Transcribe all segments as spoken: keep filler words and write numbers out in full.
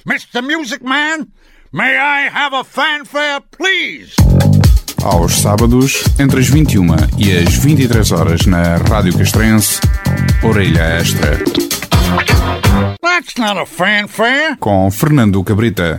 Mister Music Man, may I have a fanfare, please? Aos sábados, entre as vinte e uma e as vinte e três horas na Rádio Castrense, Orelha Extra. That's not a fanfare. Com Fernando Cabrita.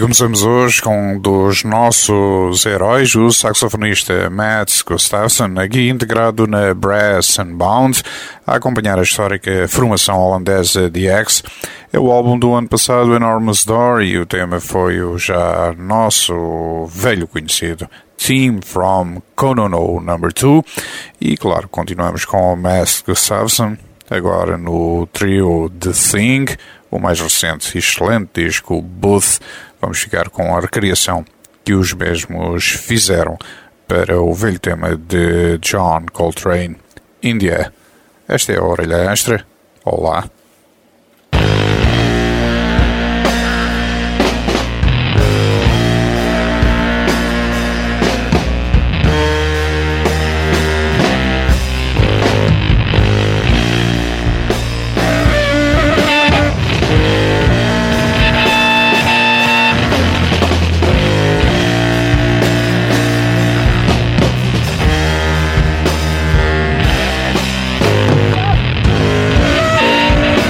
começamos hoje com um dos nossos heróis, o saxofonista Mats Gustafsson, aqui integrado na Brass and Bound, a acompanhar a histórica formação holandesa The X. É o álbum do ano passado, Enormous Door, e o tema foi o já nosso velho conhecido Team from Konono number two. E claro, continuamos com o Mats Gustafsson, agora no trio The Thing, o mais recente e excelente disco Booth. Vamos ficar com a recriação que os mesmos fizeram para o velho tema de John Coltrane, India. Esta é a Orelha Extra. Olá. Yeah.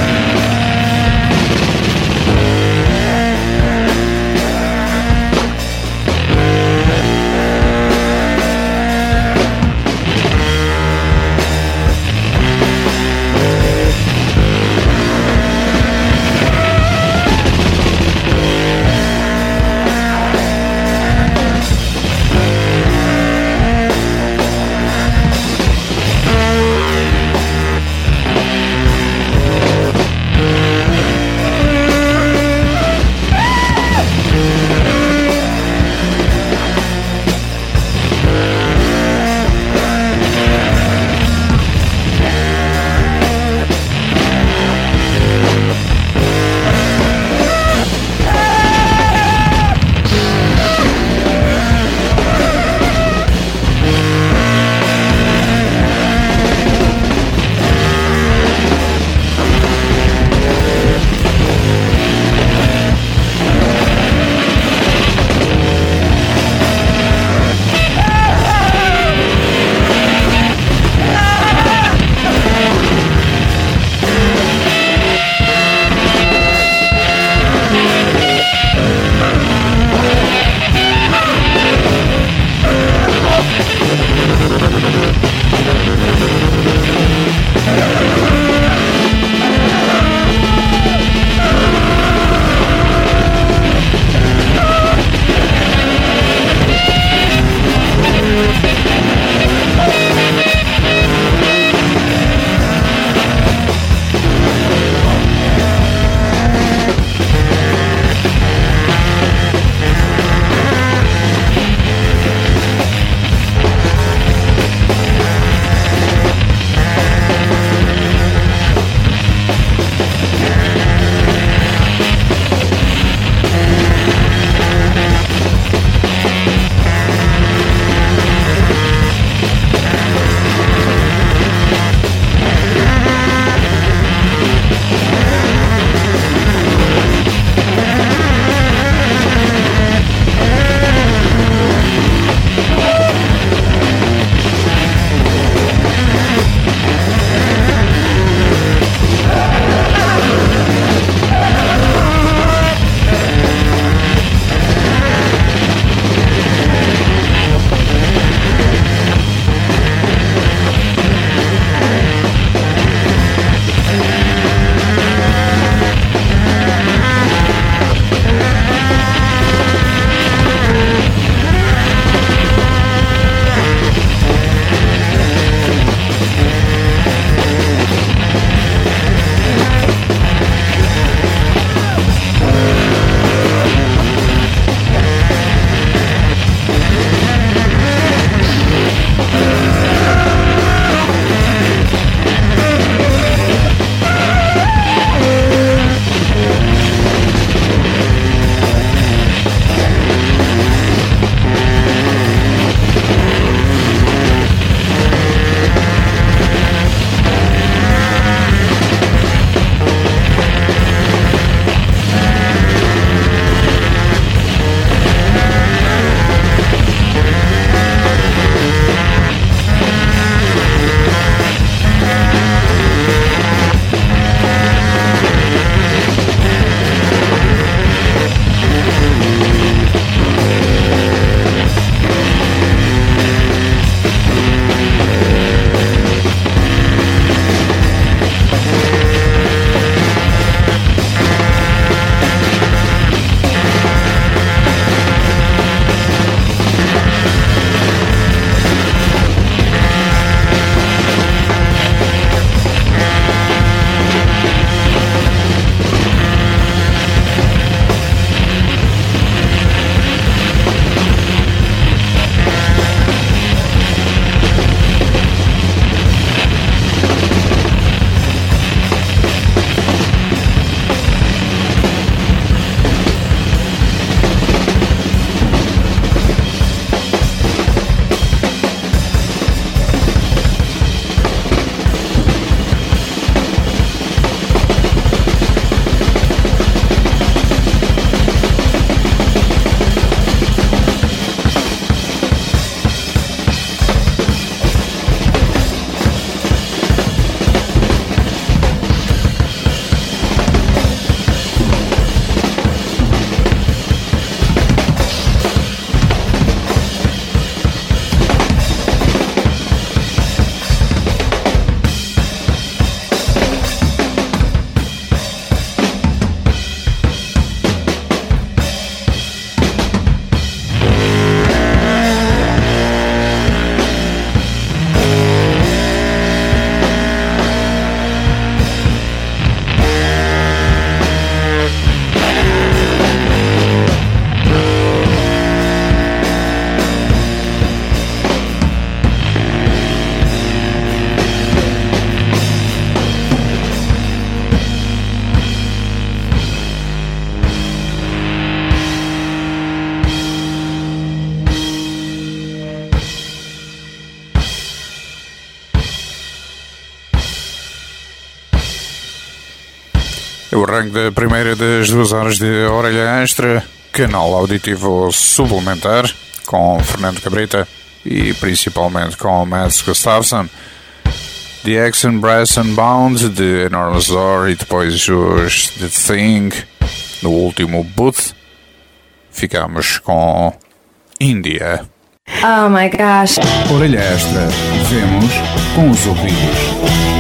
É o arranque da primeira das duas horas de Orelha Extra, canal auditivo suplementar, com Fernando Cabrita e principalmente com Mats Gustafsson. The Action, Brass and Bound, de Enormous Door, e depois os The Thing, no último Booth. Ficamos com India. Oh my gosh. Orelha Extra. Vemos com os ouvidos.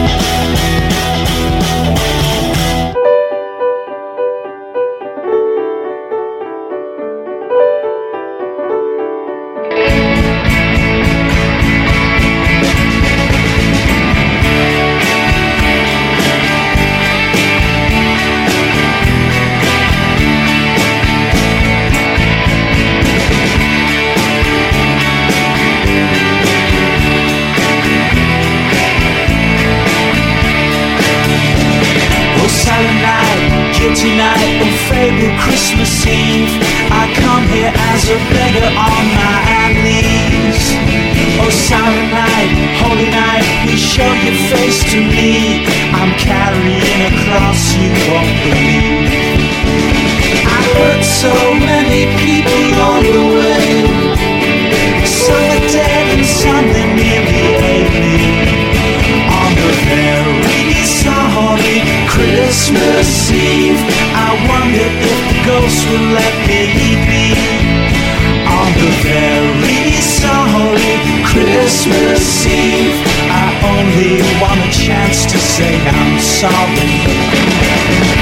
Night on fabled Christmas Eve, I come here as a beggar on my knees. Oh silent night, holy night, please show your face to me. I'm carrying a cross you won't believe. I hurt so many people on the way. Some are dead and some that nearly ate me. On the very sorry Christmas Eve, I wonder if the ghost will let me be. On the very sorry Christmas Eve, I only want a chance to say I'm sorry.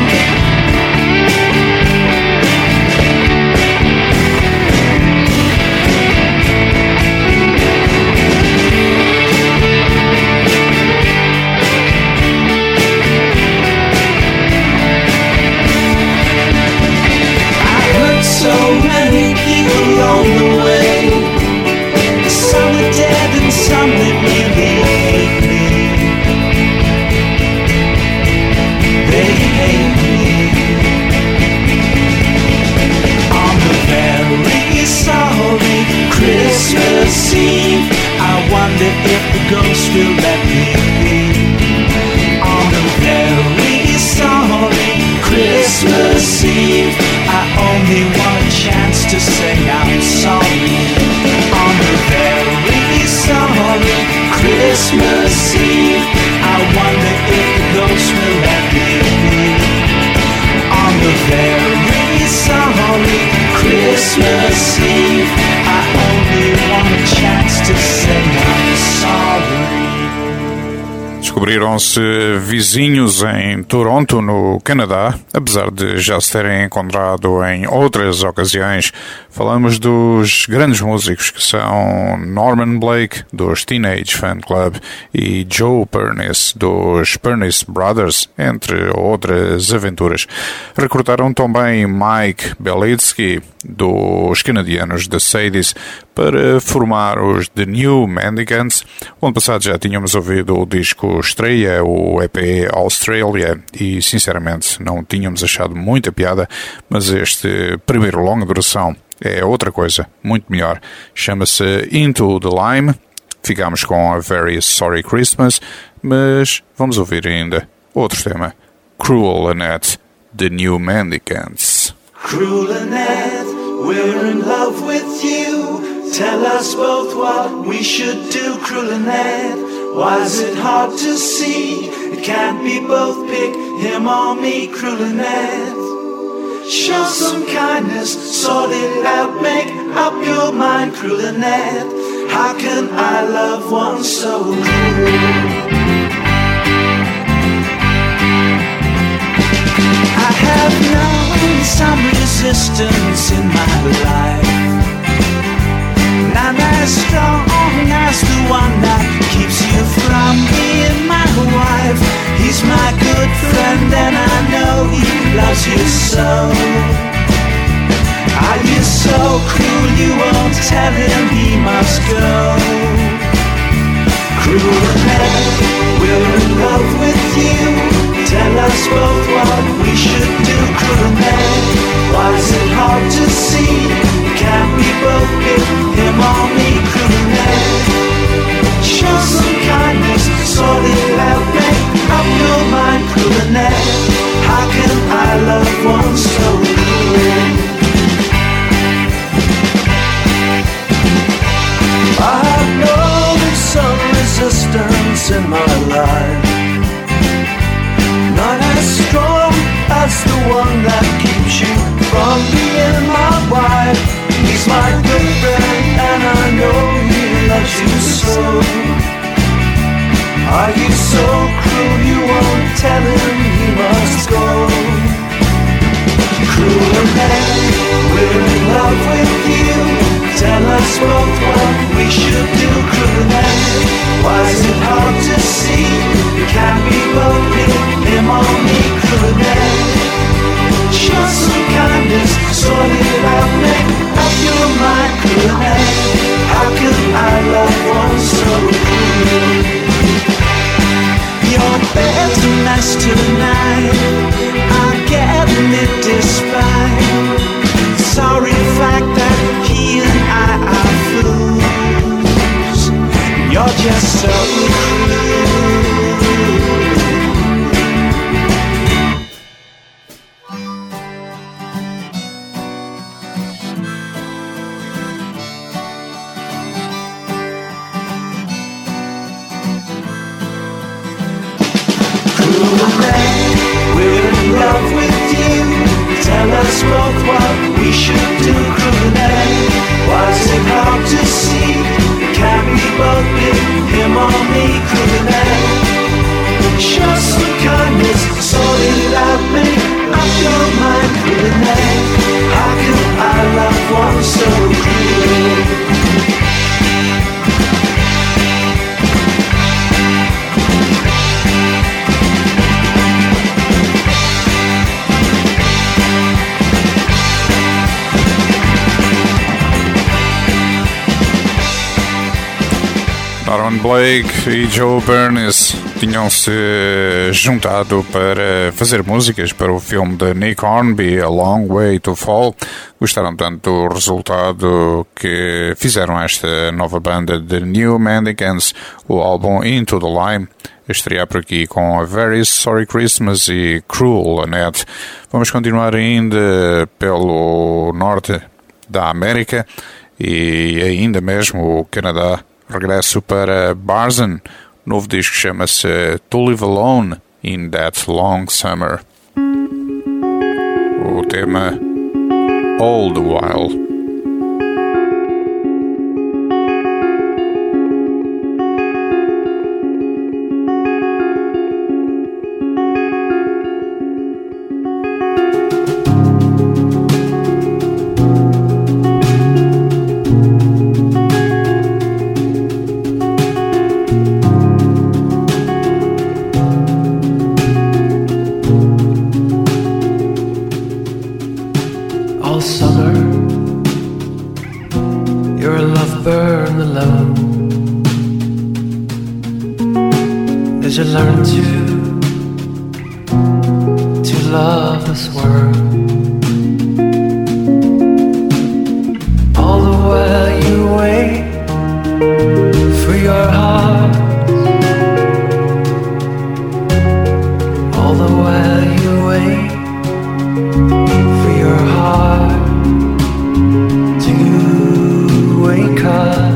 So many people on the way. Some are dead and some that really hate me. They hate me. On the very sorry Christmas Eve, I wonder if the ghost will let me be. On the very sorry Christmas Eve, I only want a chance to say I'm sorry. On the very sorry Christmas Eve, I wonder if the ghost will let me be. On the very sorry Christmas Eve, I only want a chance to say I'm sorry. Descobriram-se vizinhos em Toronto, no Canadá, apesar de já se terem encontrado em outras ocasiões. Falamos dos grandes músicos que são Norman Blake, dos Teenage Fan Club, e Joe Pernice, dos Pernice Brothers, entre outras aventuras. Recrutaram também Mike Belitsky, dos canadianos The Sadies, para formar os The New Mendicants. O ano passado já tínhamos ouvido o disco estreia, o E P Australia, e sinceramente não tínhamos achado muita piada, mas este primeiro longa duração é outra coisa, muito melhor. Chama-se Into the Lime. Ficámos com A Very Sorry Christmas, mas vamos ouvir ainda outro tema. Cruel Annette, The New Mendicants. Cruel Annette, we're in love with you. Tell us both what we should do, Cruel Annette. Why is it hard to see? It can't be both, pick him or me, Cruel Annette. Show some kindness, sort it out, make up your mind, Cruel Annette. How can I love one so cruel? I have known some resistance in my life, not as strong as the one that keeps you from being my wife. He's my good friend and I know he loves you so. Are you so cruel you won't tell him he must go? Cruel Annette, we're in love with you. Tell us both what we should do, Cruel Annette. Why is it hard to see? Can't we both pick him or me, Cruel Annette? Show some kindness, sort it out, make up your mind, Cruel Annette. How tell him he must go. Cruelet, we're in love with you. Tell us both what we should do. Cruelet, why is it hard to see? You can't be both him or me. Cruelet, show some kindness, sort it out, make up your mind. Cruelet, how can I love one so cruel? Your bed's a mess tonight, I'm getting it despite the sorry fact that he and I are fools. You're just so cruel. We're in love with you. Tell us both what we should do. Cruelet, why is it hard to see? Can we both be him or me? Cruelet, show some kindness, sort it out, make up your mind. Cruelet, how can I love one so cruel? Norman Blake e Joe Bernis tinham-se juntado para fazer músicas para o filme de Nick Hornby, A Long Way to Fall. Gostaram tanto do resultado que fizeram esta nova banda de New Mendicants, o álbum Into the Lime, a estrear por aqui com A Very Sorry Christmas e Cruel Annette. Vamos continuar ainda pelo norte da América e ainda mesmo o Canadá. Regresso para Barzin, novo disco chama-se To Live Alone in That Long Summer. O tema All the While. You learn to to love this world. All the while you wait for your heart. All the while you wait for your heart to wake up.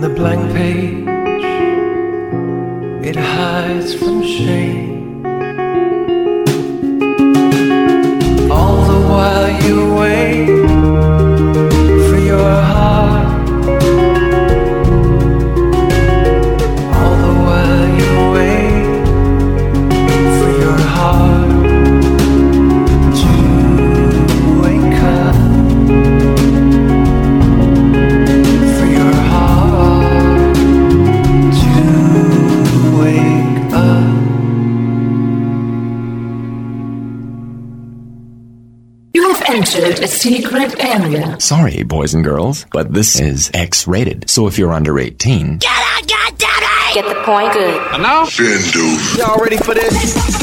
the blank page, it hides from shame. All the while you wait for your heart. All the while you wait for your heart to wake up. For your heart to wake up. You have entered a secret area. Sorry, boys and girls, but this is X-rated. So if you're under eighteen... Get out, goddammit! Get the point? Good. And now? Y'all ready for this?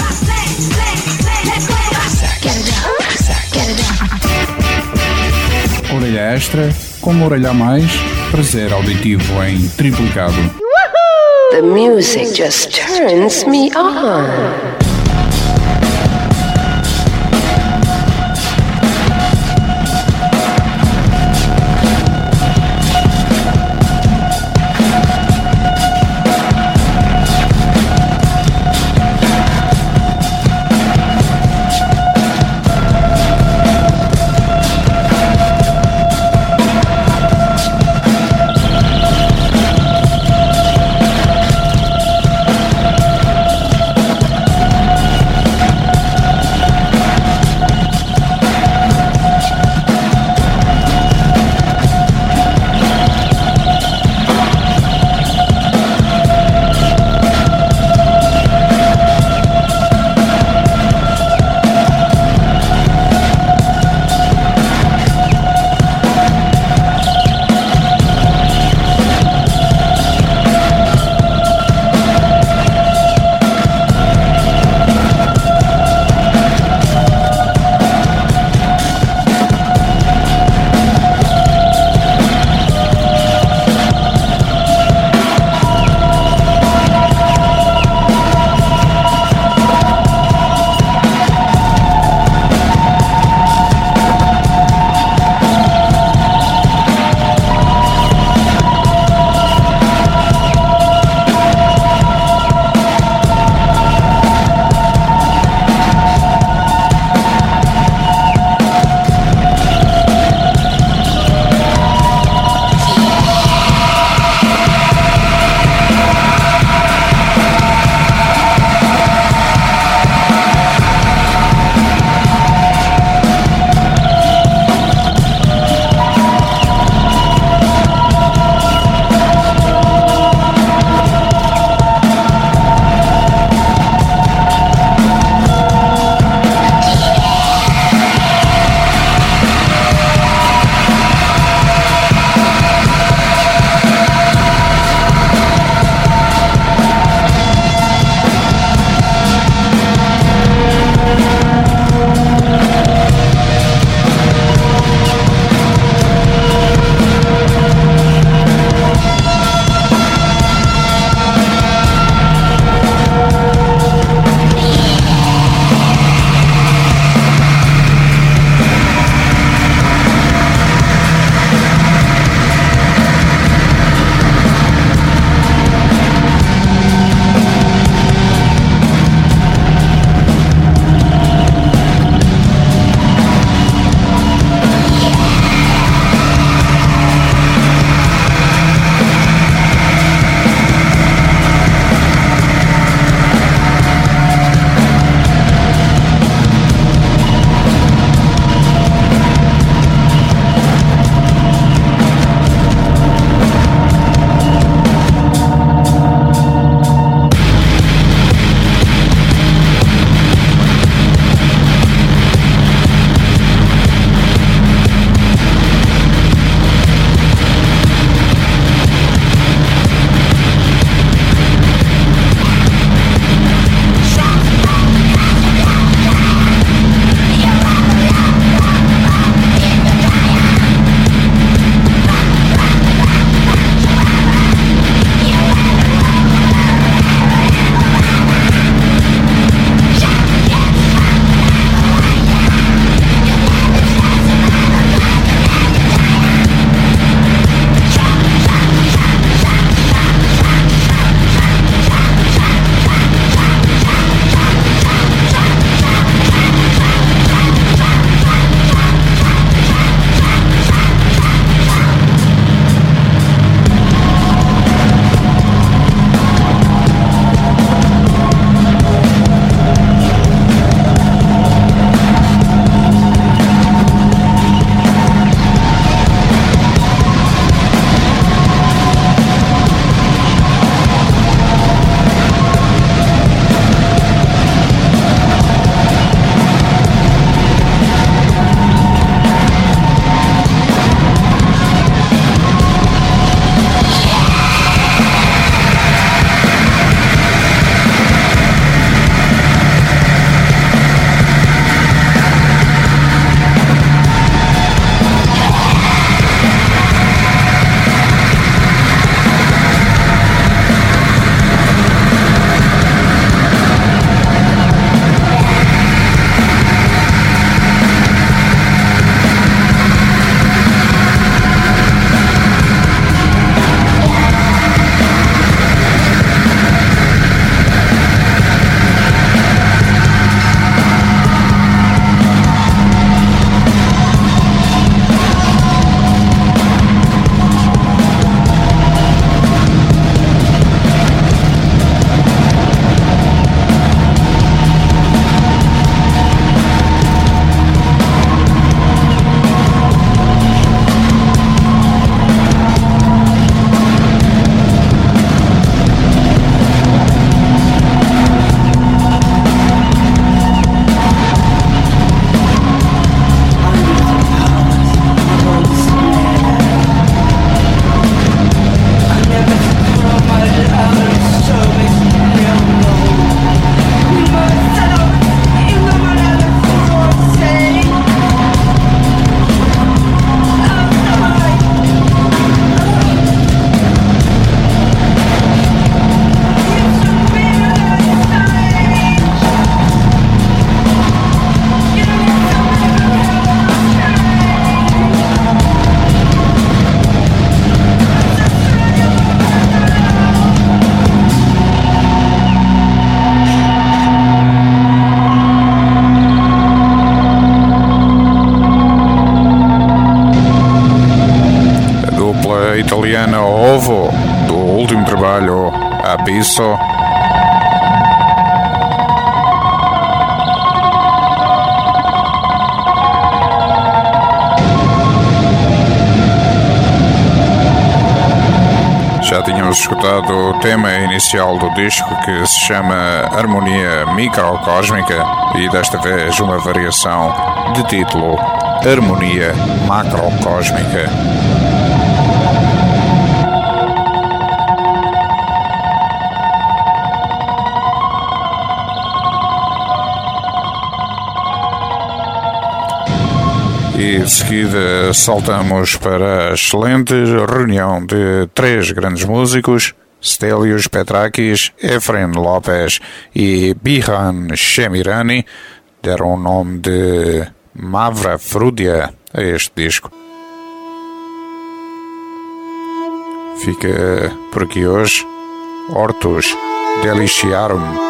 Get it down. Get it down. Orelha extra, como orelha a mais, prazer auditivo em triplicado. The music just turns me on. italiana Ovo, do último trabalho Abisso. Já tínhamos escutado o tema inicial do disco, que se chama Harmonia Microcósmica, e desta vez uma variação de título Harmonia Macrocósmica. E de seguida saltamos para a excelente reunião de três grandes músicos, Stelios Petrakis, Efren Lopes e Bihan Shemirani, deram o nome de Mavra Frudia a este disco. Fica por aqui hoje Hortus Deliciarum.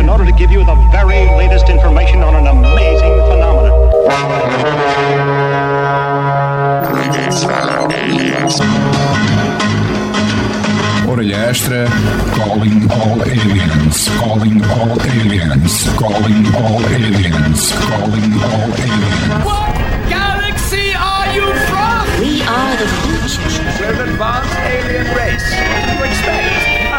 in order to give you the very latest information on an amazing phenomenon. Orelha Extra, calling all aliens, calling all aliens, calling all aliens, calling all aliens. What galaxy are you from? We are the future. We're an advanced alien race. What do you expect?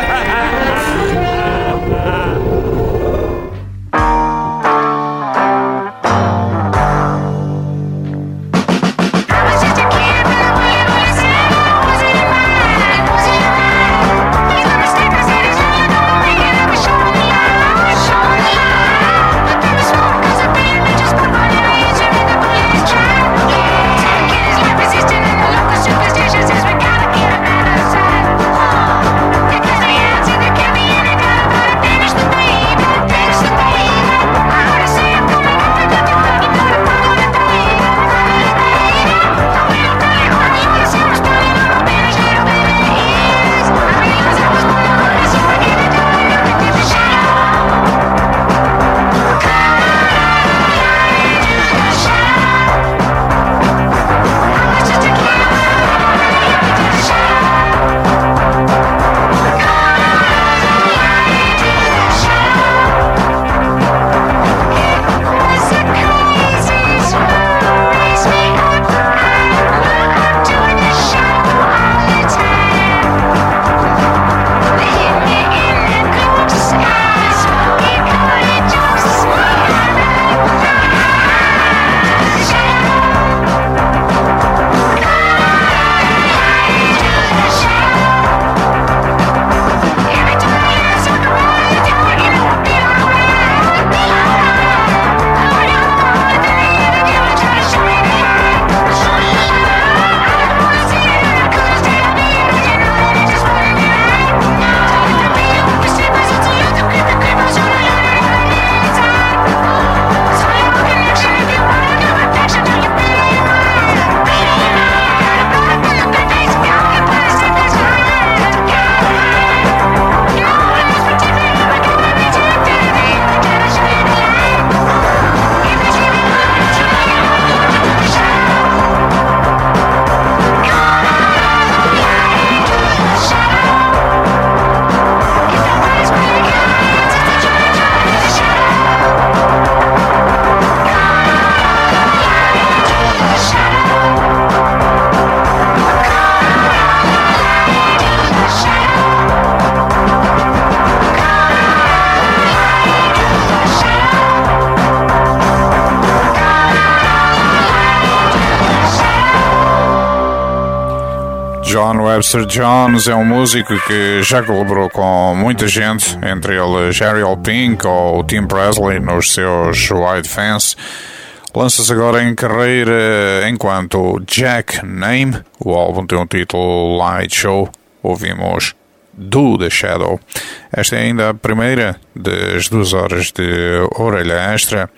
John Webster Jones é um músico que já colaborou com muita gente, entre eles Jerry L. Pink ou Tim Presley nos seus White Fans. Lança-se agora em carreira enquanto Jack Name. O álbum tem o título Light Show. Ouvimos Do The Shadow. Esta é ainda a primeira das duas horas de Orelha Extra.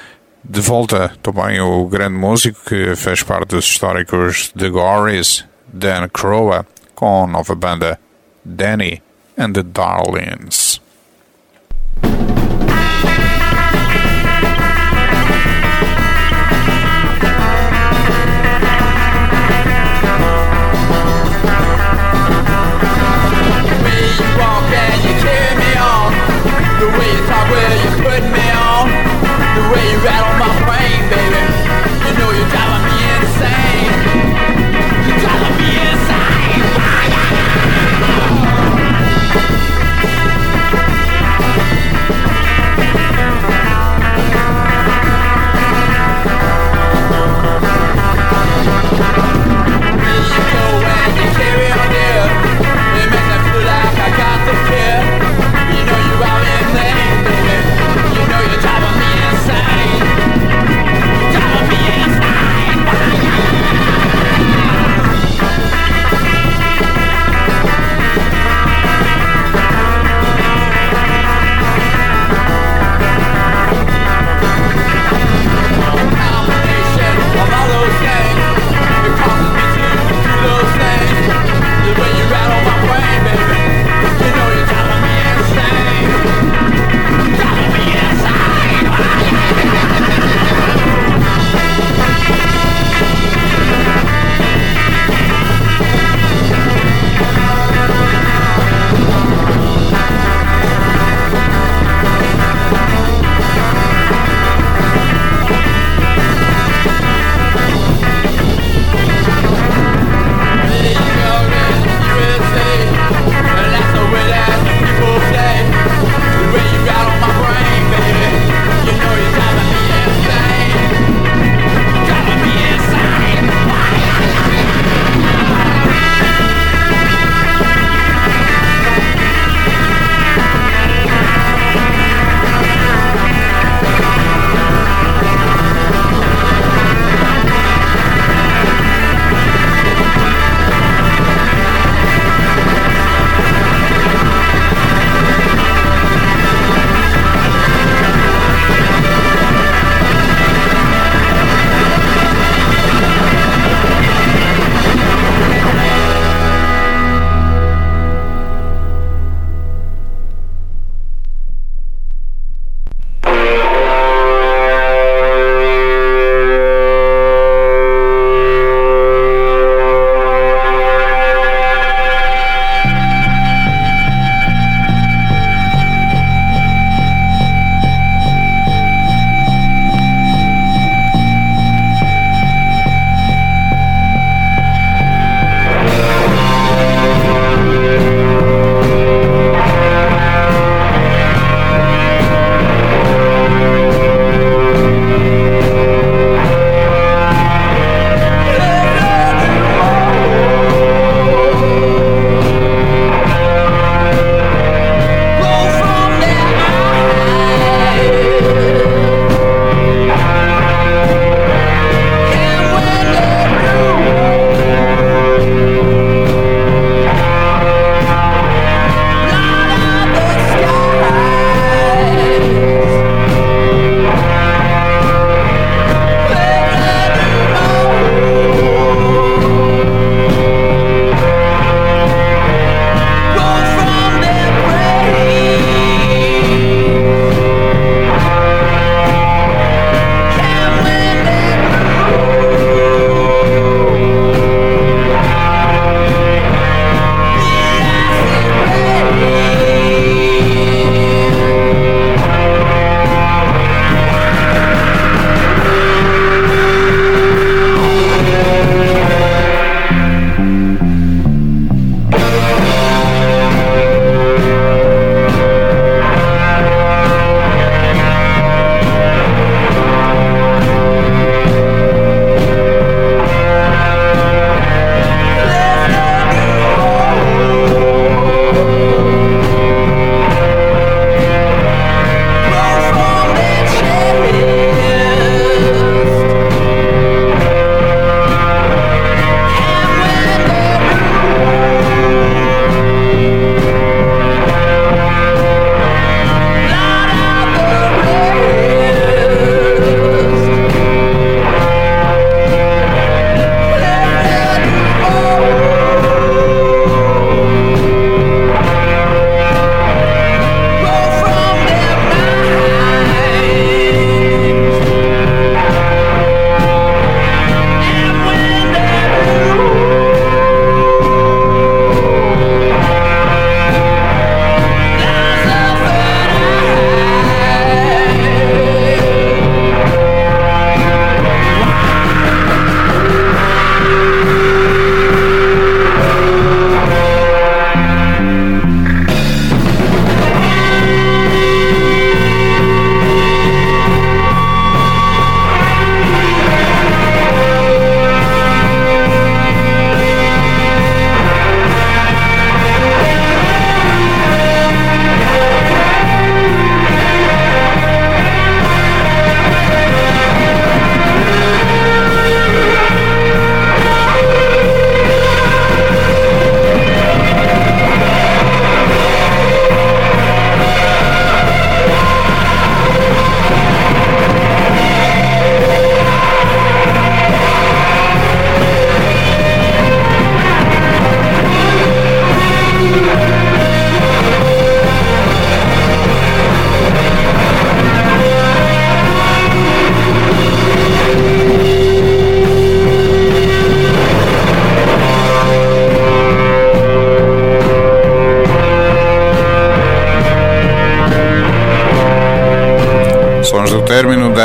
De volta também o grande músico que fez parte dos históricos The Gories, Dan Crowa, com a nova banda Danny and the Darlings. The way you talk, well, you put me on. The way you rattle my brain, baby. You know you're driving me insane. You're driving me insane.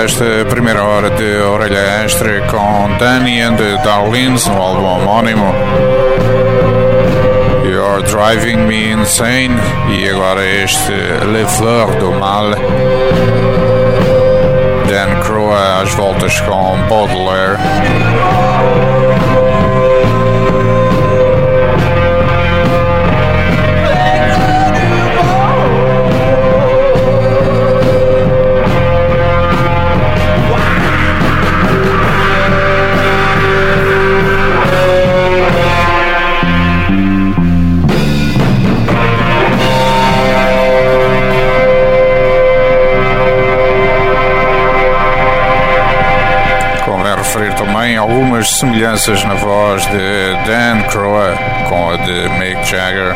esta primeira hora de Orelha Extra com Danny and the Darlings no álbum homónimo You're Driving Me Insane, e agora este Le Fleur do Mal, Dan Croix às voltas com Baudelaire. Também algumas semelhanças na voz de Dan Croix com a de Mick Jagger,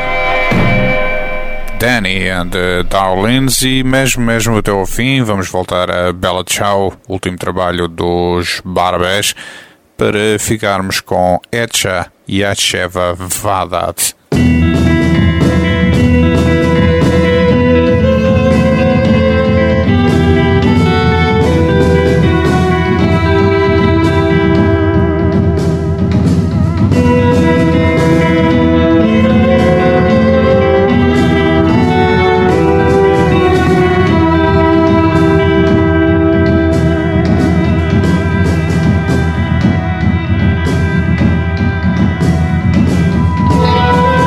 Danny and the Darlings, e mesmo, mesmo até ao fim vamos voltar a Bella Ciao, último trabalho dos Barbés, para ficarmos com Etcha Yacheva Vadat. Thank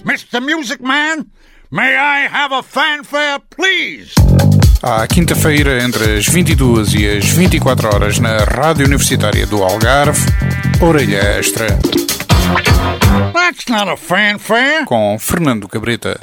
Mister Music Man, may I have a fanfare, please? À quinta-feira, entre as vinte e duas e as vinte e quatro horas, na Rádio Universitária do Algarve, Orelha Extra. That's not a fanfare. Com Fernando Cabrita.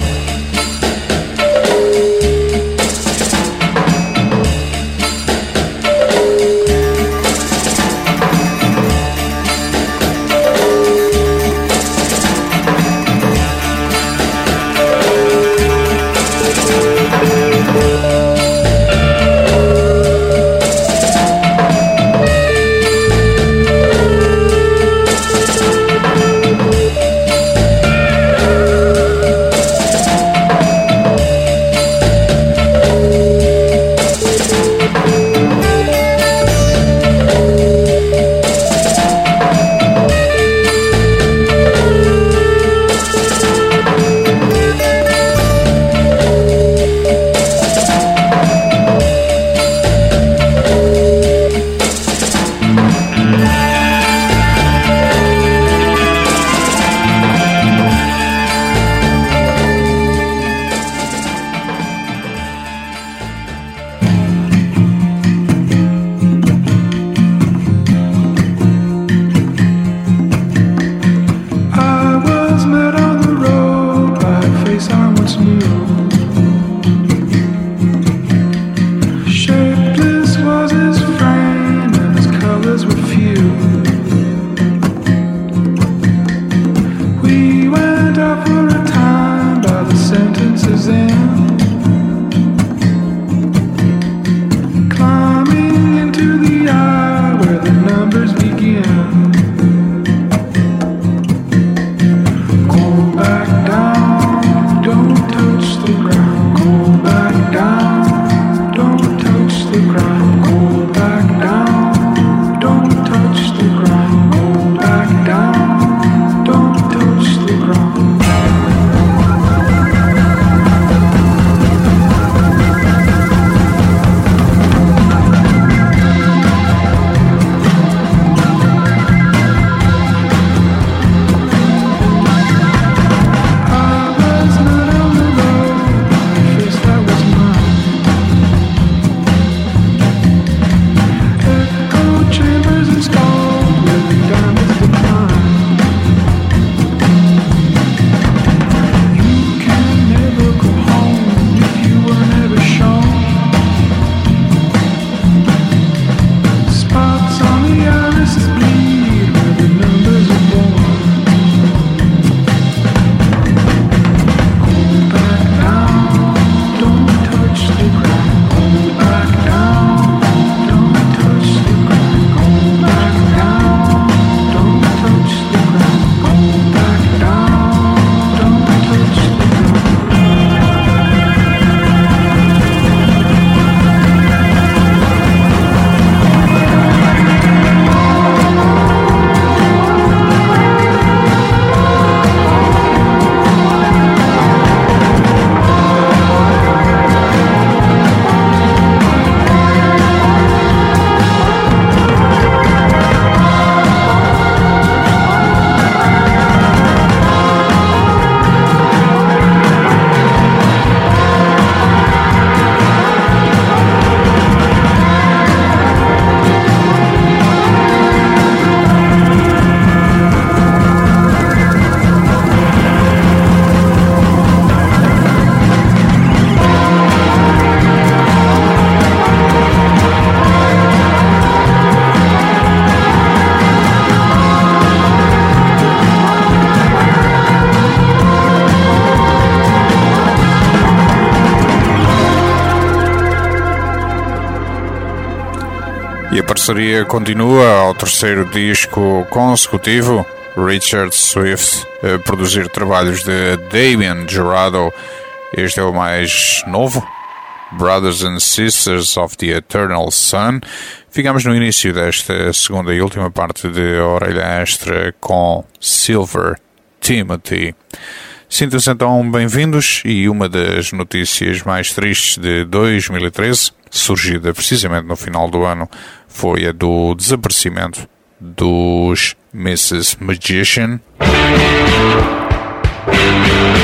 E a parceria continua ao terceiro disco consecutivo. Richard Swift a produzir trabalhos de Damien Jurado. Este é o mais novo, Brothers and Sisters of the Eternal Sun. Ficamos no início desta segunda e última parte de Orelha Extra com Silver Timothy. Sintam-se então bem-vindos, e uma das notícias mais tristes de dois mil e treze, surgida precisamente no final do ano, foi a do desaparecimento dos missus Magician.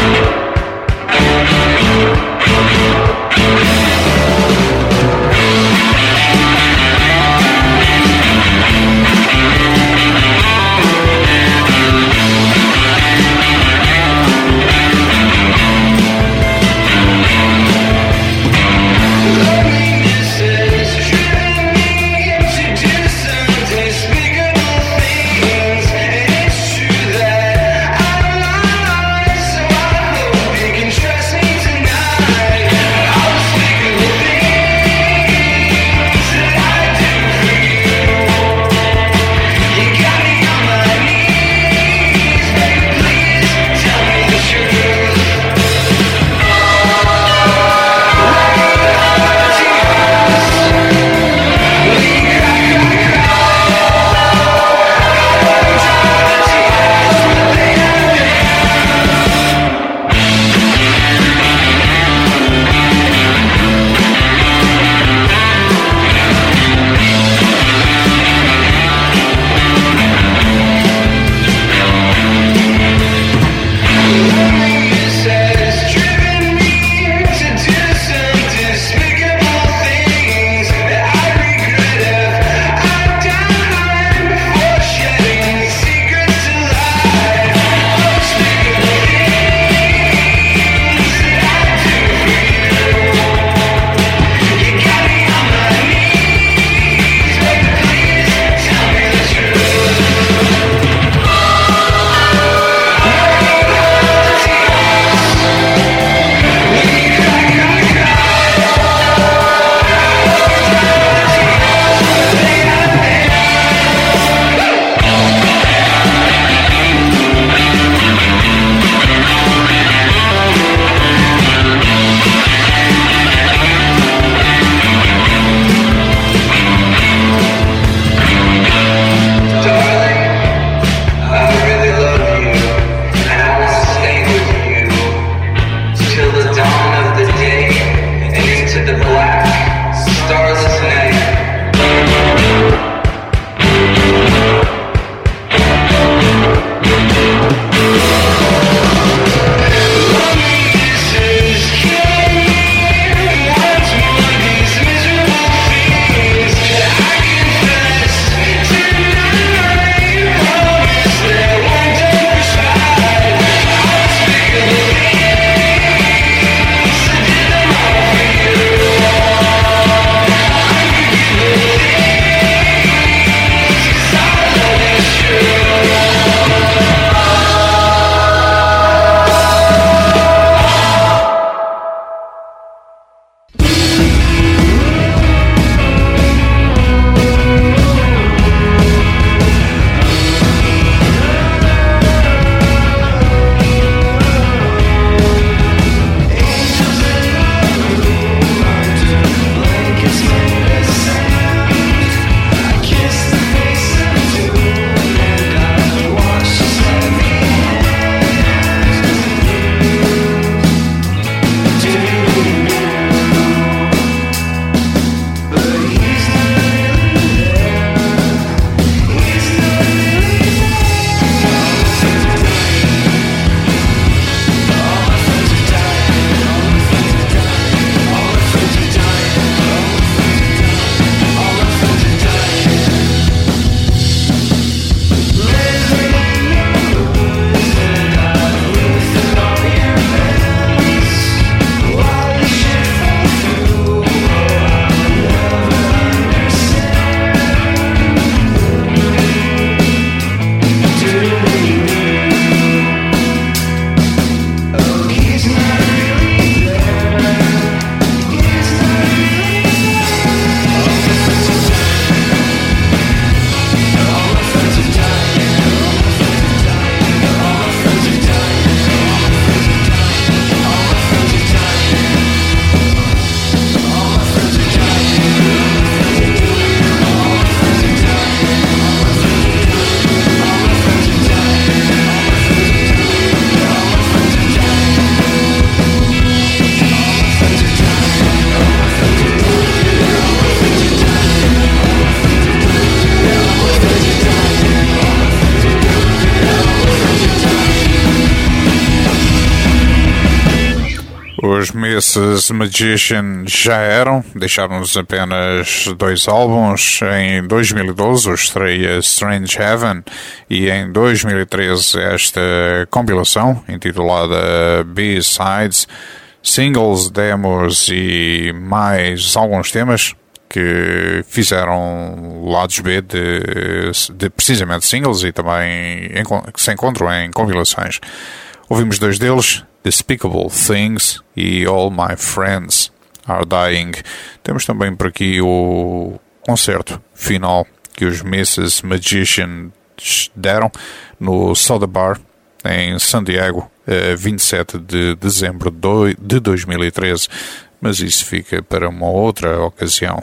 Os Missus Magician já eram, deixaram-nos apenas dois álbuns. Em dois mil e doze, o estreia Strange Heaven, e em dois mil e treze esta compilação intitulada B-Sides, singles, demos e mais alguns temas que fizeram lados B de, de precisamente singles e também em, que se encontram em compilações. Ouvimos dois deles, Despicable Things e All My Friends Are Dying. Temos também por aqui o concerto final que os Missus Magician deram no Soda Bar em San Diego, vinte e sete de dezembro de dois mil e treze, mas isso fica para uma outra ocasião.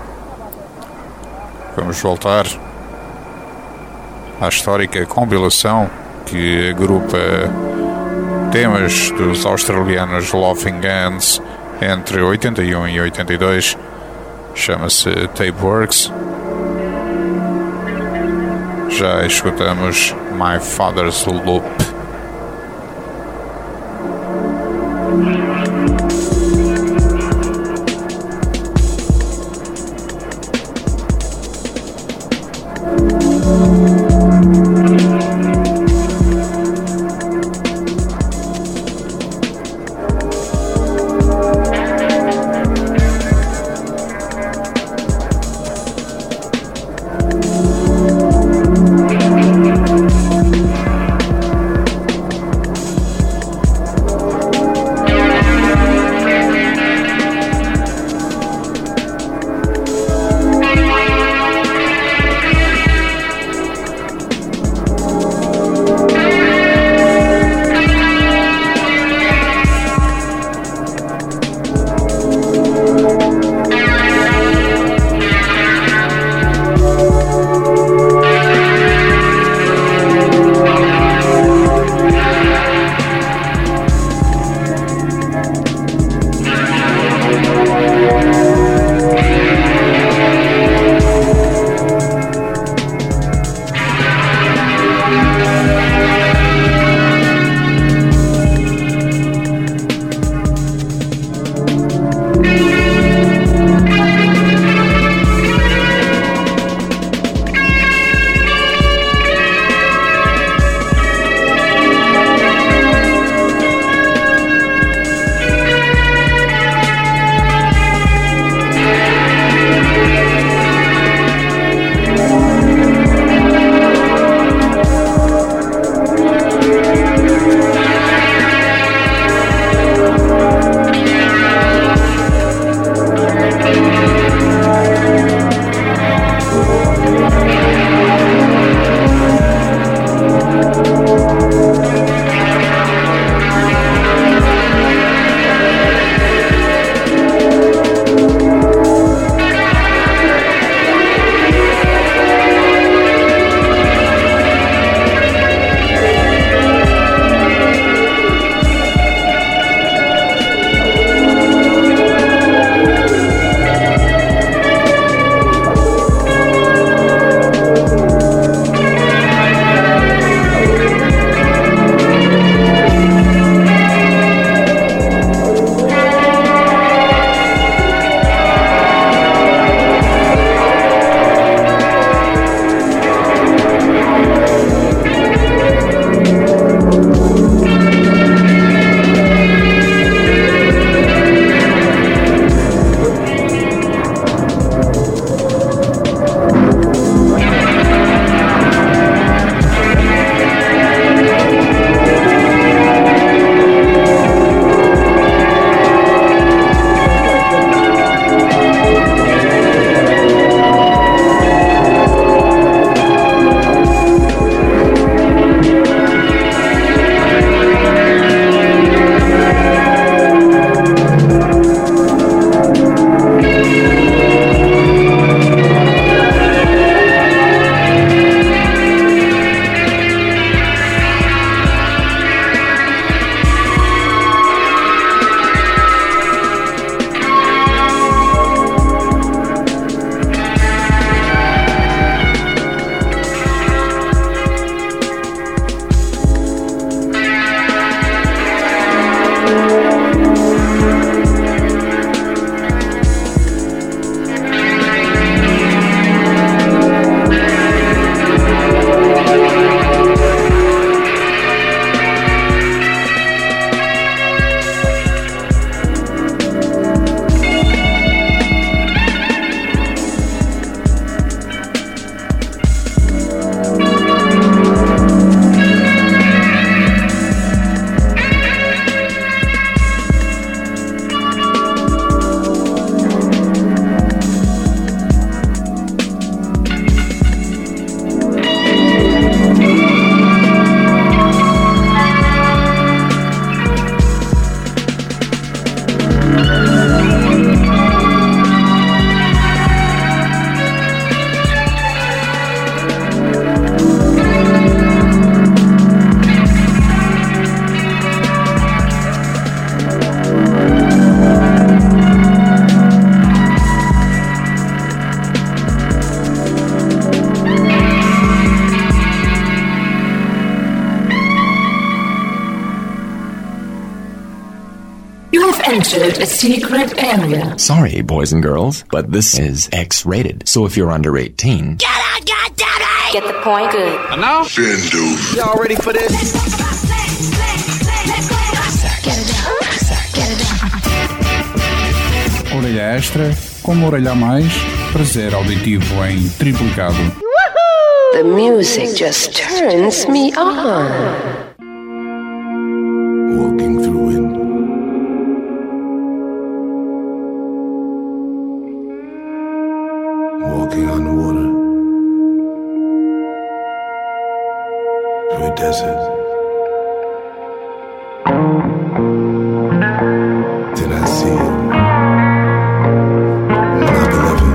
Vamos voltar à histórica compilação que agrupa temas dos australianos Laughing Hands entre oitenta e um e oitenta e dois. Chama-se Tapeworks. Já escutamos My Father's Loop. entered a secret area. Sorry, boys and girls, but this is X-rated. So if you're under eighteen... Get out, goddammit! Get the point? Good. And now? Findoof. Y'all ready for this? Get it down. Get it down. Orelha extra, como orelha a mais, prazer auditivo em triplicado. The music just turns me on. Walking through it. Walking on the water. Through a desert. Then I see it. My beloved.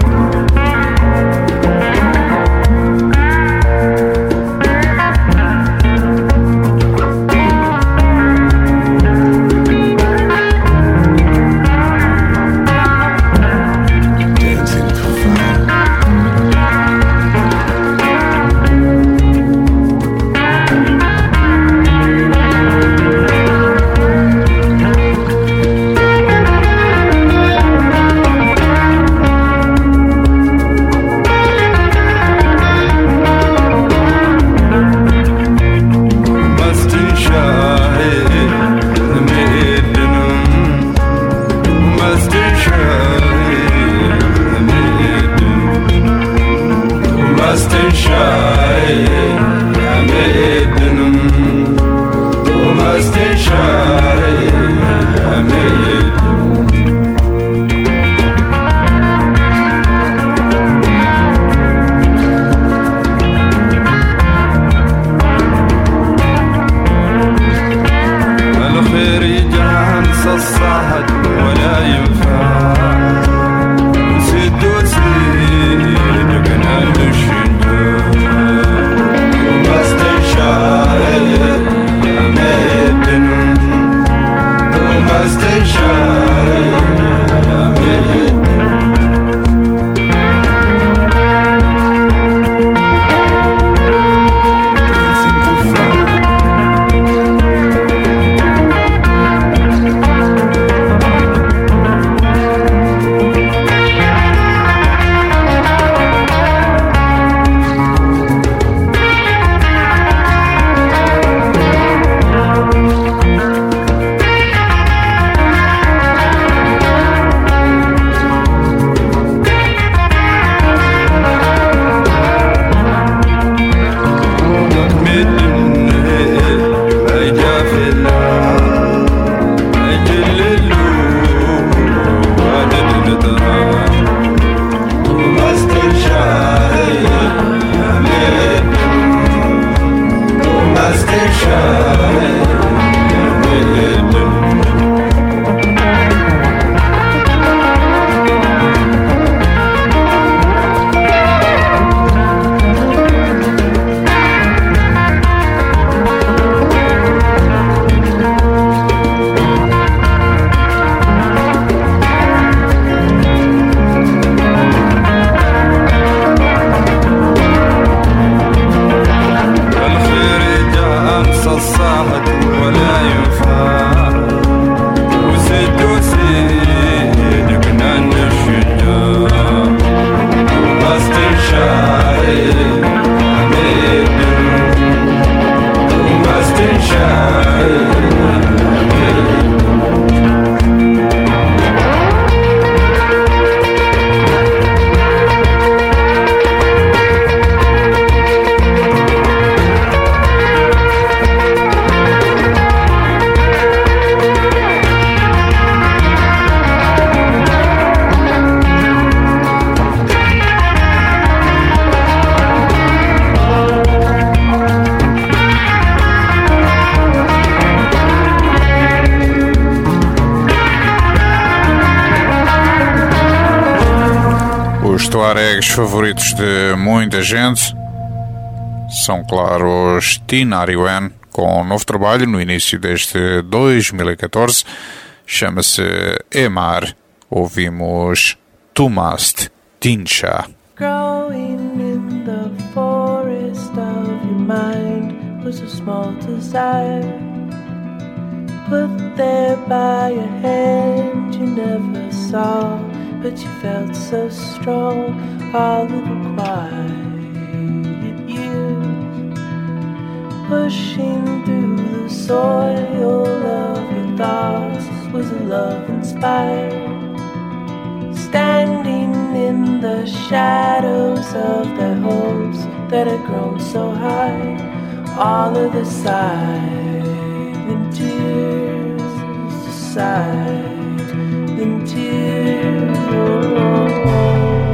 Tuaregs favoritos de muita gente são, claro, os Tin Ariwen, com um novo trabalho no início deste dois mil e catorze, chama-se Emar. Ouvimos Tumast Tinsha. Growing in the forest of your mind was a small desire. put there by your hand you never saw, but you felt so strong all of the quiet years, pushing through the soil of your thoughts was a love inspired, standing in the shadows of their hopes that had grown so high, all of the silent tears, the silent tears. Oh.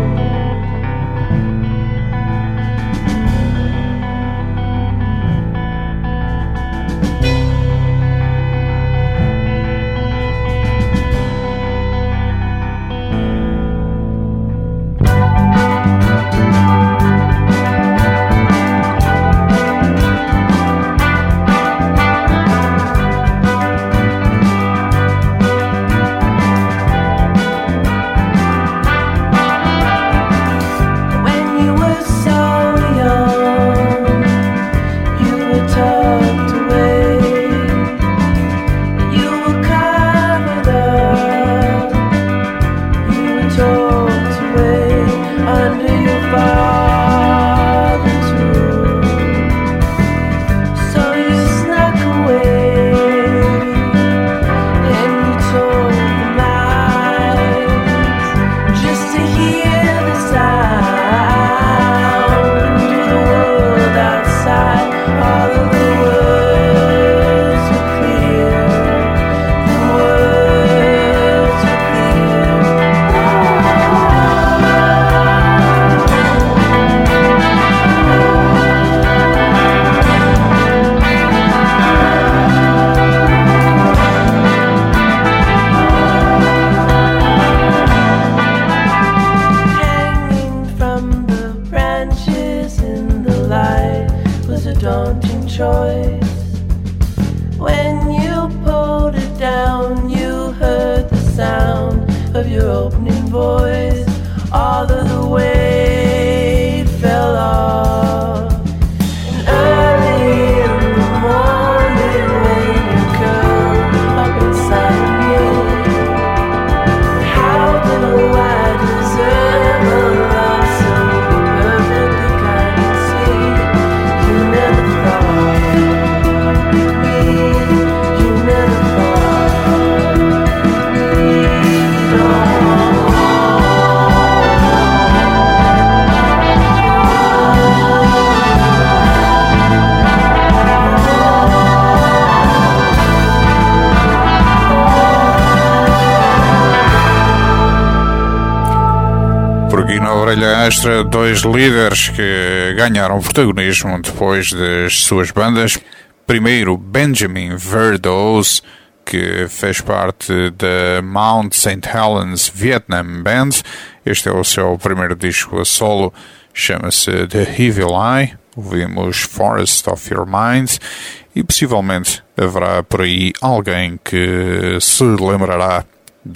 Extra, dois líderes que ganharam protagonismo depois das suas bandas. Primeiro, Benjamin Verdoes, que fez parte da Mount Saint Helens Vietnam Band. Este é o seu primeiro disco a solo, chama-se The Evil Eye. Ouvimos Forest of Your Mind e possivelmente haverá por aí alguém que se lembrará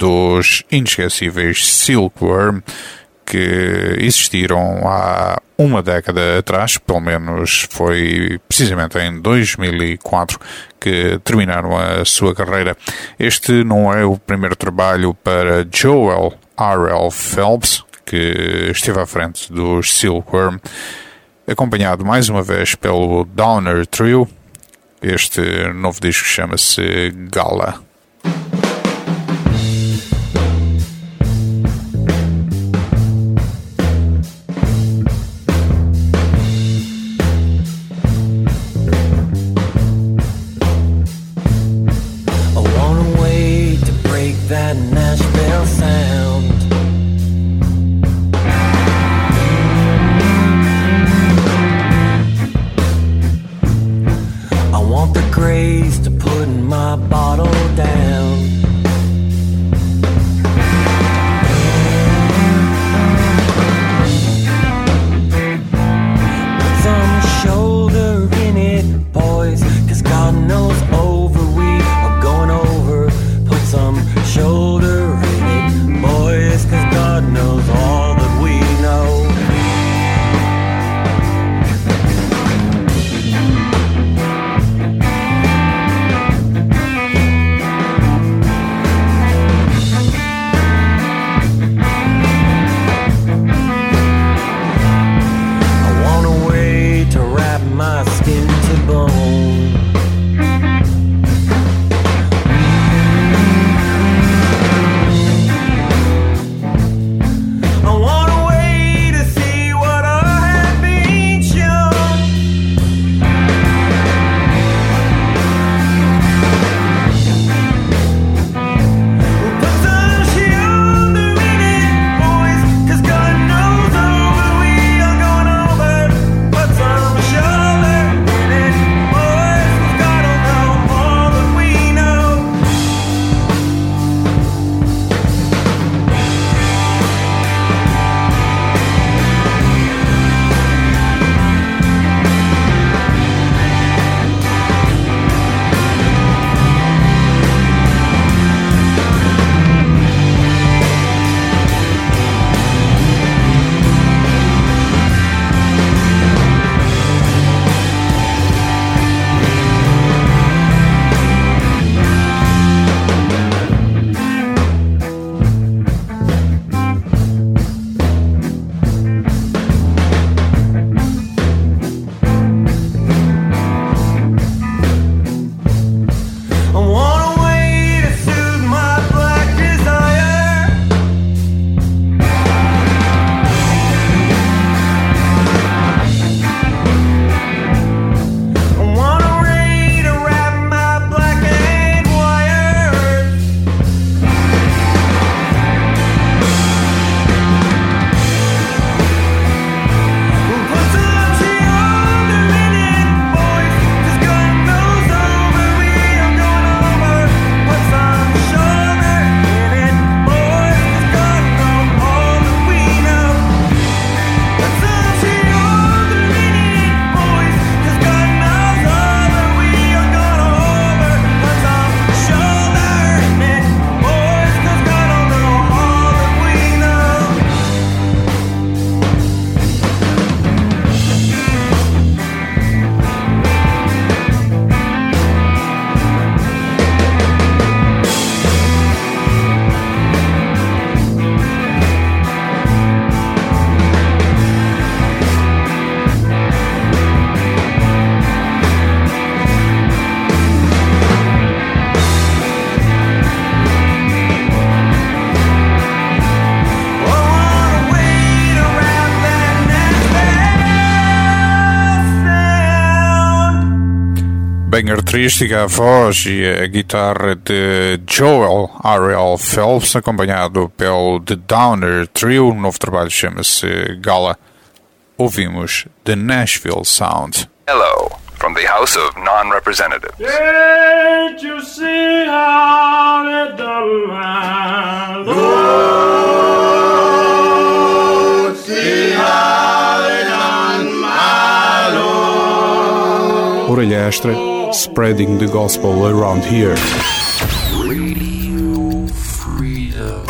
dos inesquecíveis Silkworm, que existiram há uma década atrás, pelo menos foi precisamente em dois mil e quatro que terminaram a sua carreira. Este não é o primeiro trabalho para Joel R L Phelps, que esteve à frente dos Silkworm, acompanhado mais uma vez pelo Downer Trio. Este novo disco chama-se Gala. That Nashville sound, I want the grace to put my bottle down. Put some shoulder in it, boys, 'cause God knows over we are going over. Put some shoulder bem característica a voz e a guitarra de Joel Ariel Phelps, acompanhado pelo The Downer Trio. O novo trabalho chama-se Gala. Ouvimos The Nashville Sound. Hello, from the House of Non-Representatives. Can't you see how it done my Lord? See how it done my Lord. Orelha Extra, spreading the gospel around here. Radio Freedom.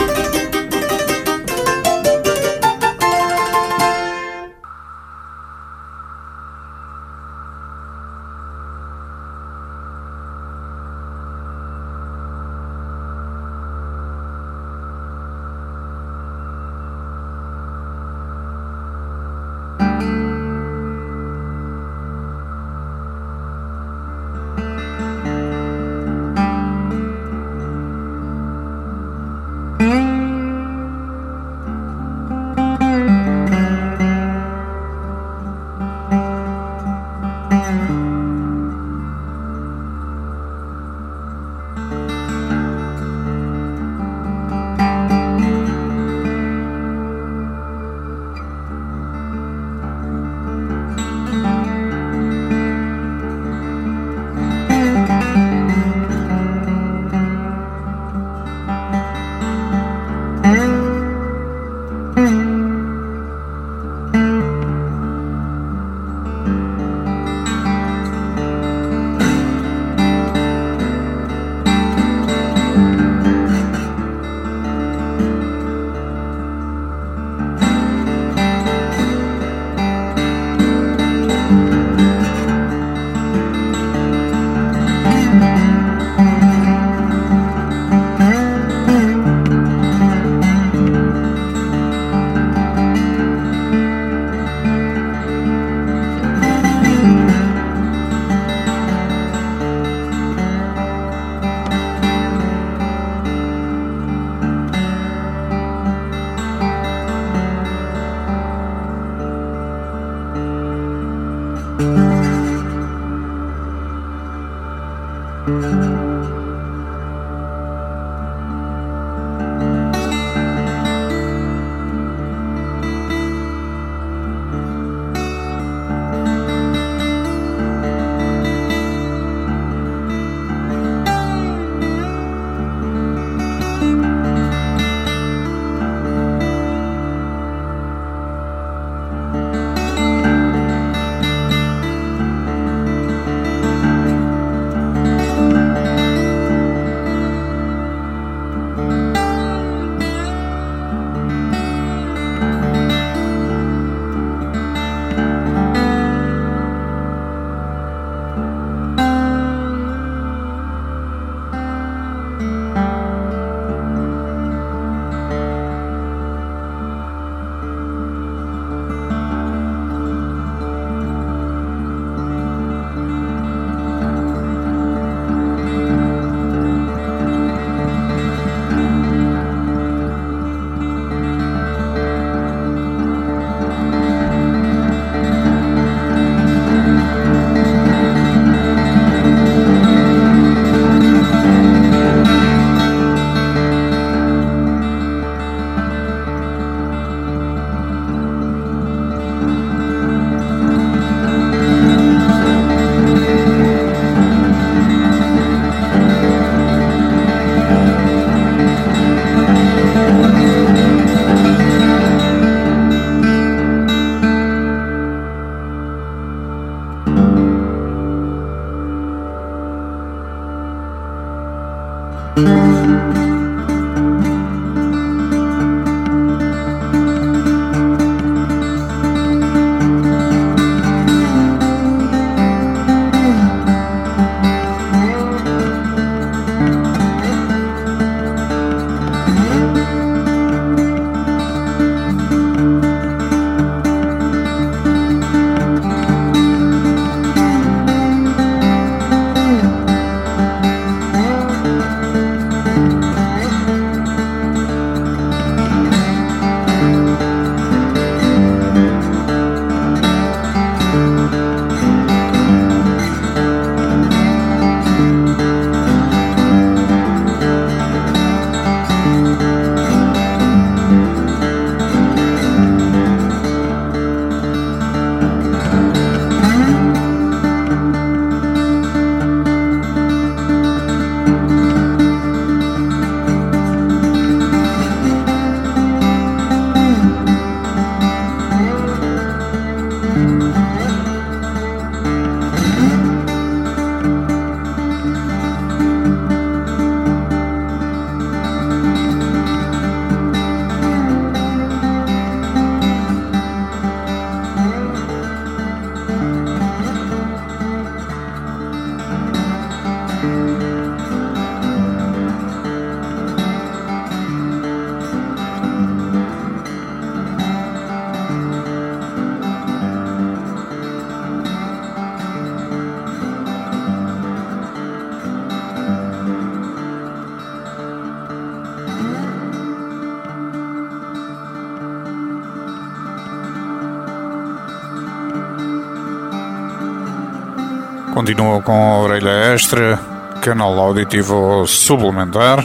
Continua com a orelha extra, canal auditivo suplementar,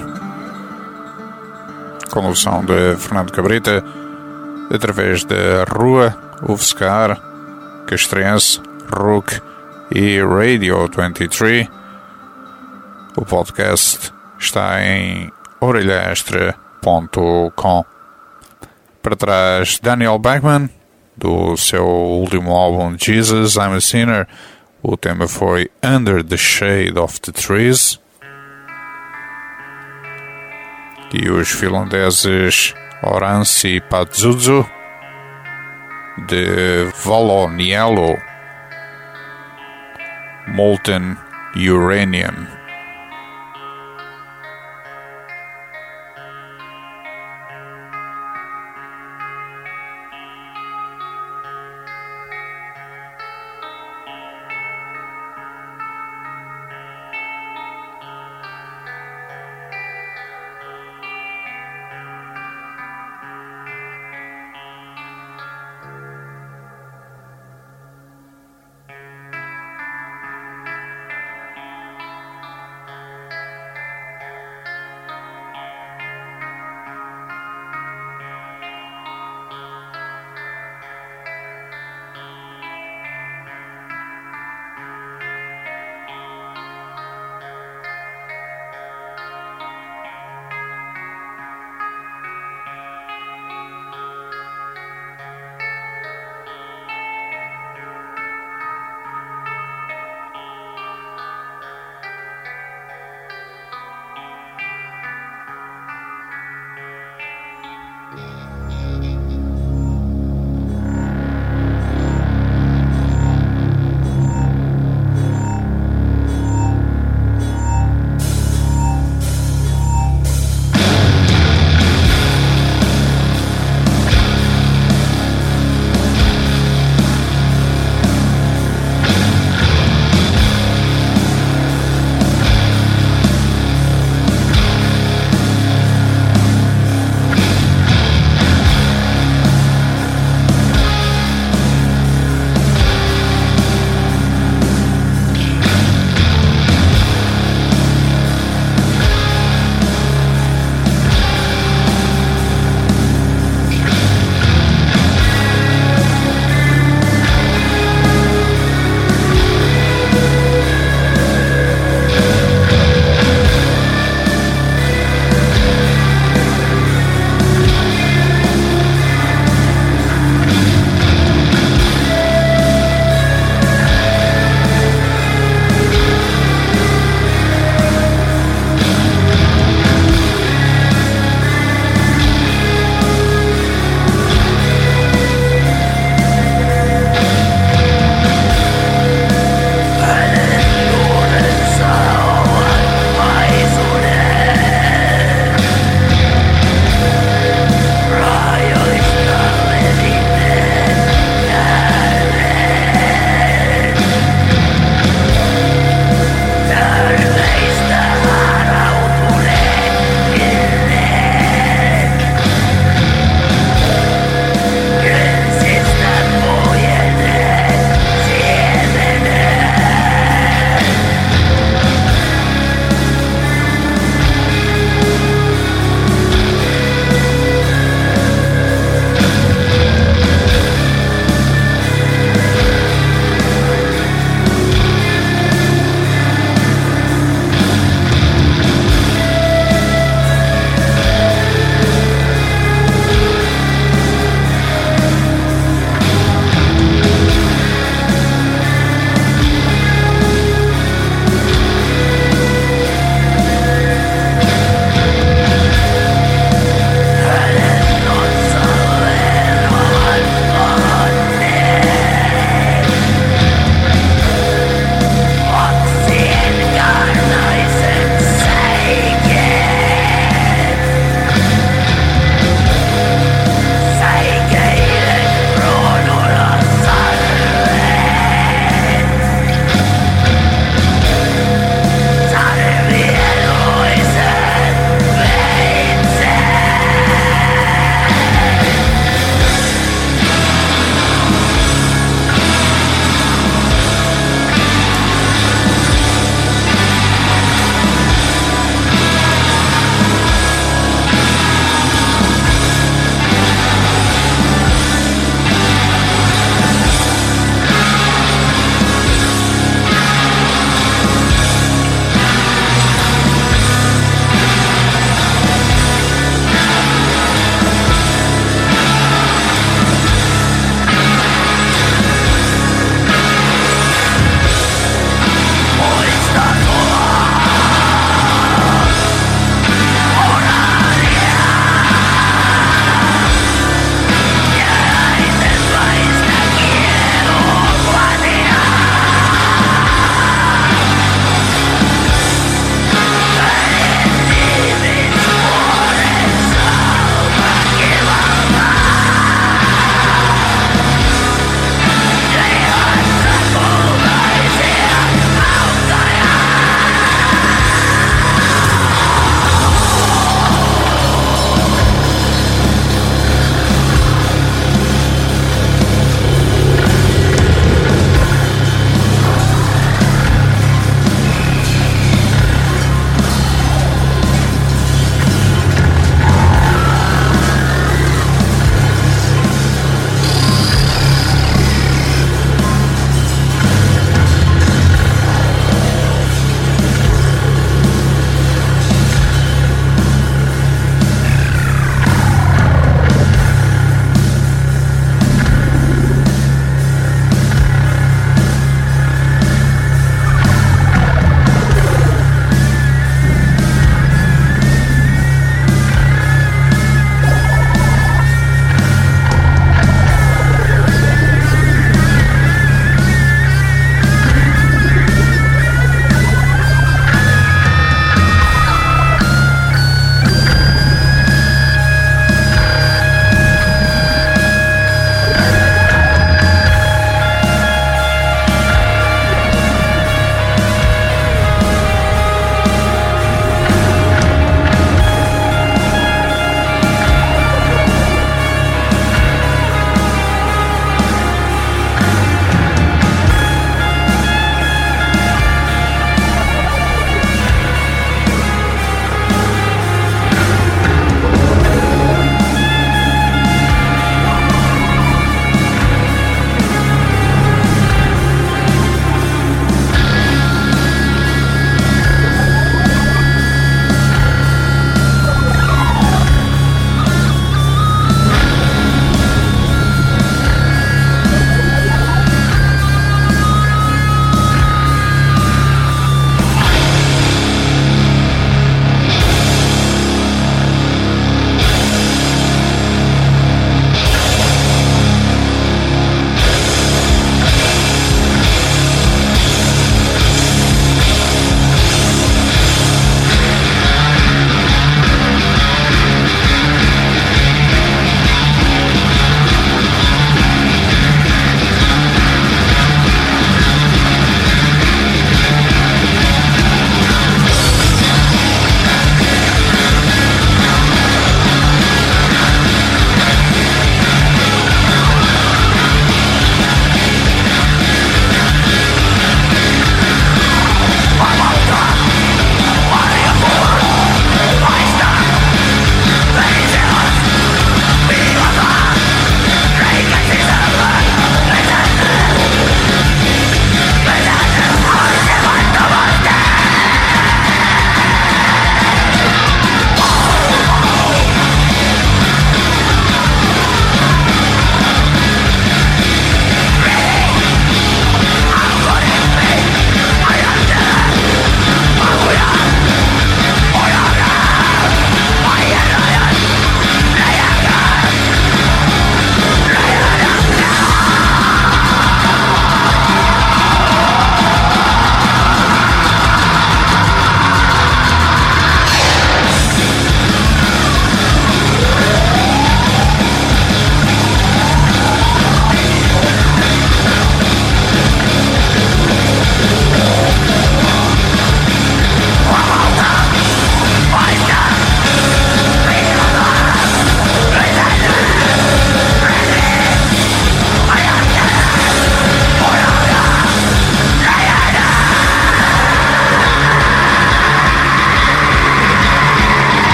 condução de Fernando Cabrita, através da Rua, UFSCar, Castrense, R U C e Radio vinte e três. O podcast está em orelha extra ponto com. Para trás, Daniel Bachman, do seu último álbum Jesus, I'm a Sinner. O tema foi Under the Shade of the Trees. E os finlandeses Oranssi Pazuzu, de Valoniello, Molten Uranium.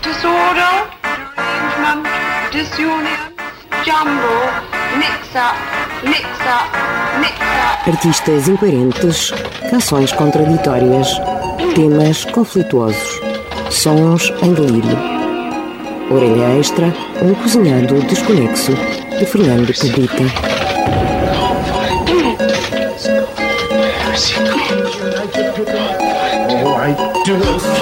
Disorder, arrangement, disunion, jumble, mix-up, mix-up, mix-up. Artistas incoerentes, canções contraditórias, temas conflituosos, sons em delírio. Orelha Extra, um cozinhado desconexo, de Fernando Cabrita. Oh, I do.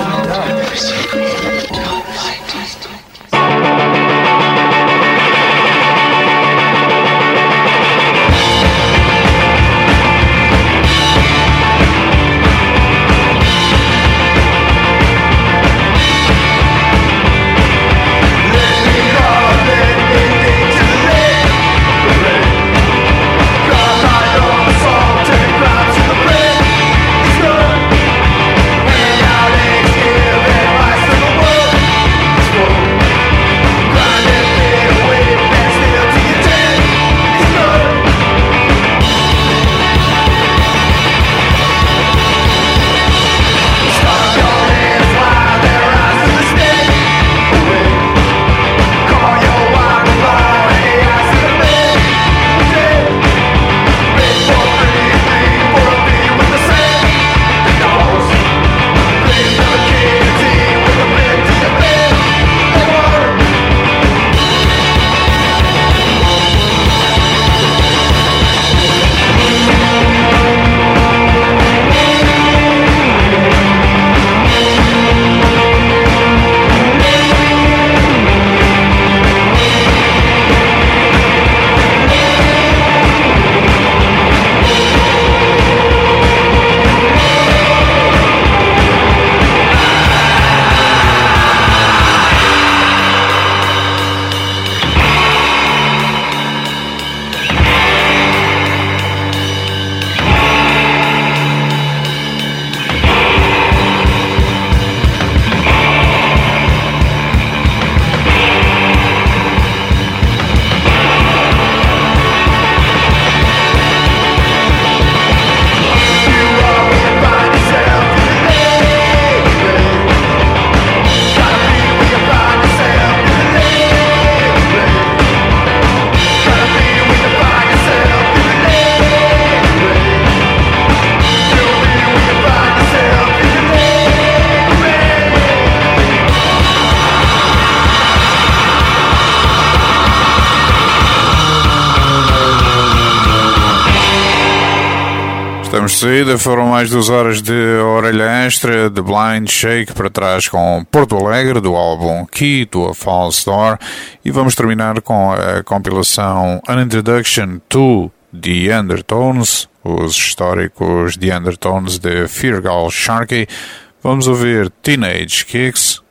Estamos de saída, foram mais duas horas de orelha extra, de Blind Shake para trás com Porto Alegre, do álbum Key to a False Door, e vamos terminar com a compilação An Introduction to The Undertones, os históricos The Undertones de Feargal Sharkey. Vamos ouvir Teenage Kicks,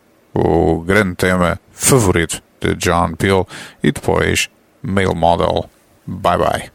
o grande tema favorito de John Peel, e depois Male Model. Bye bye.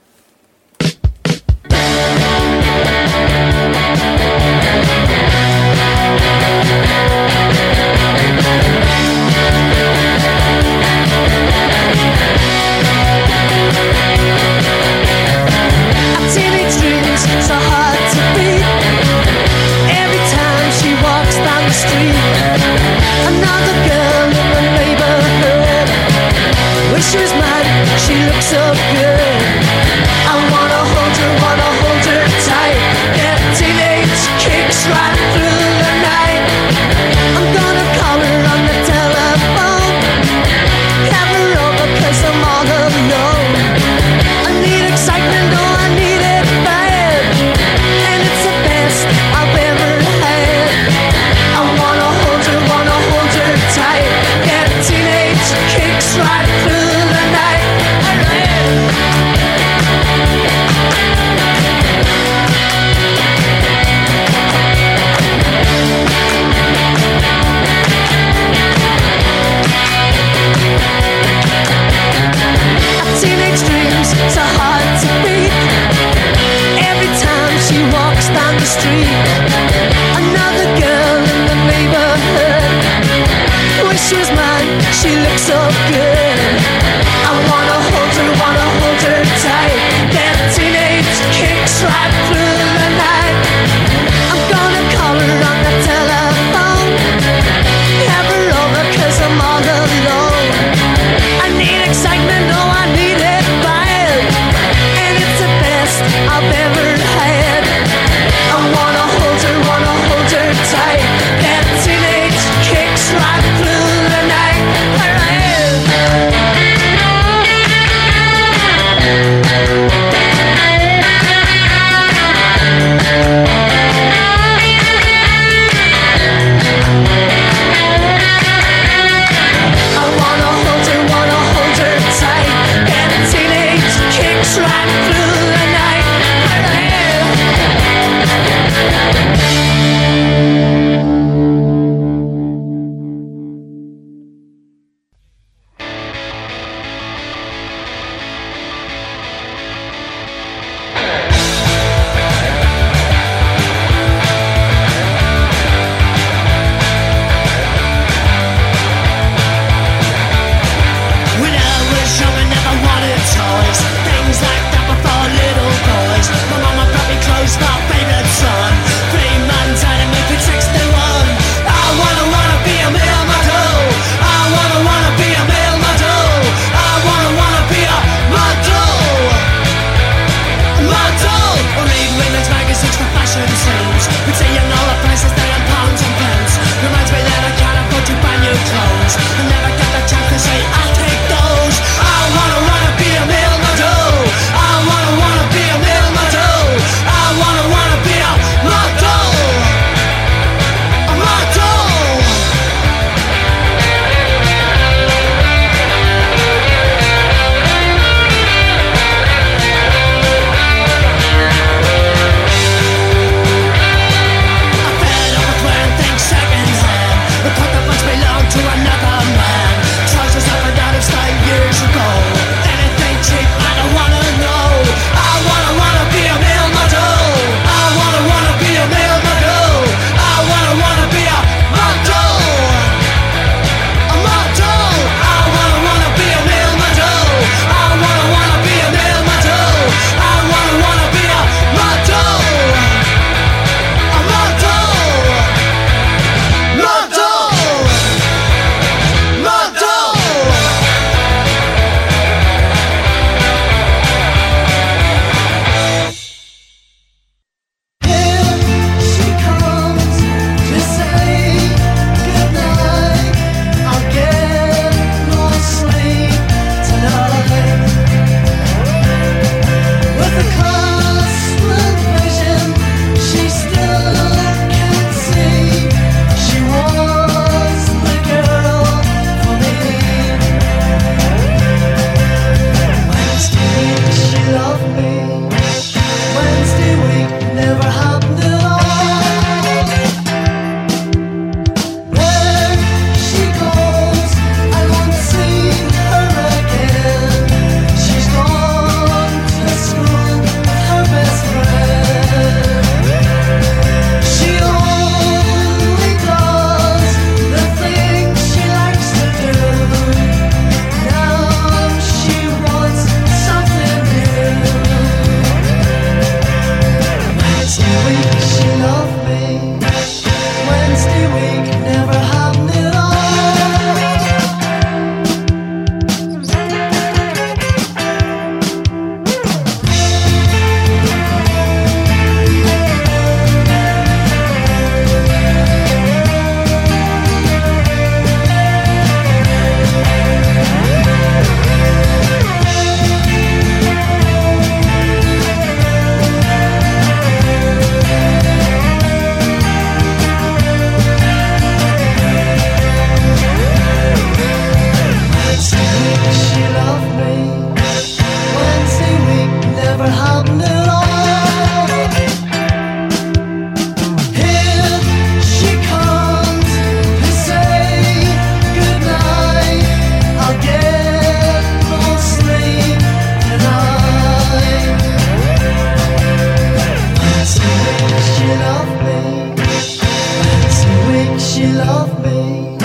So hard to beat. Every time she walks down the street, another girl in the neighborhood. Wish she was mine, she looks so good. I wanna hold her, wanna hold her tight. Get teenage kicks right through the night. I'm gonna call her on the telephone, have her over 'cause I'm all alone. I need excitement, oh I need it bad, and it's the best I've ever had. I wanna she loved me.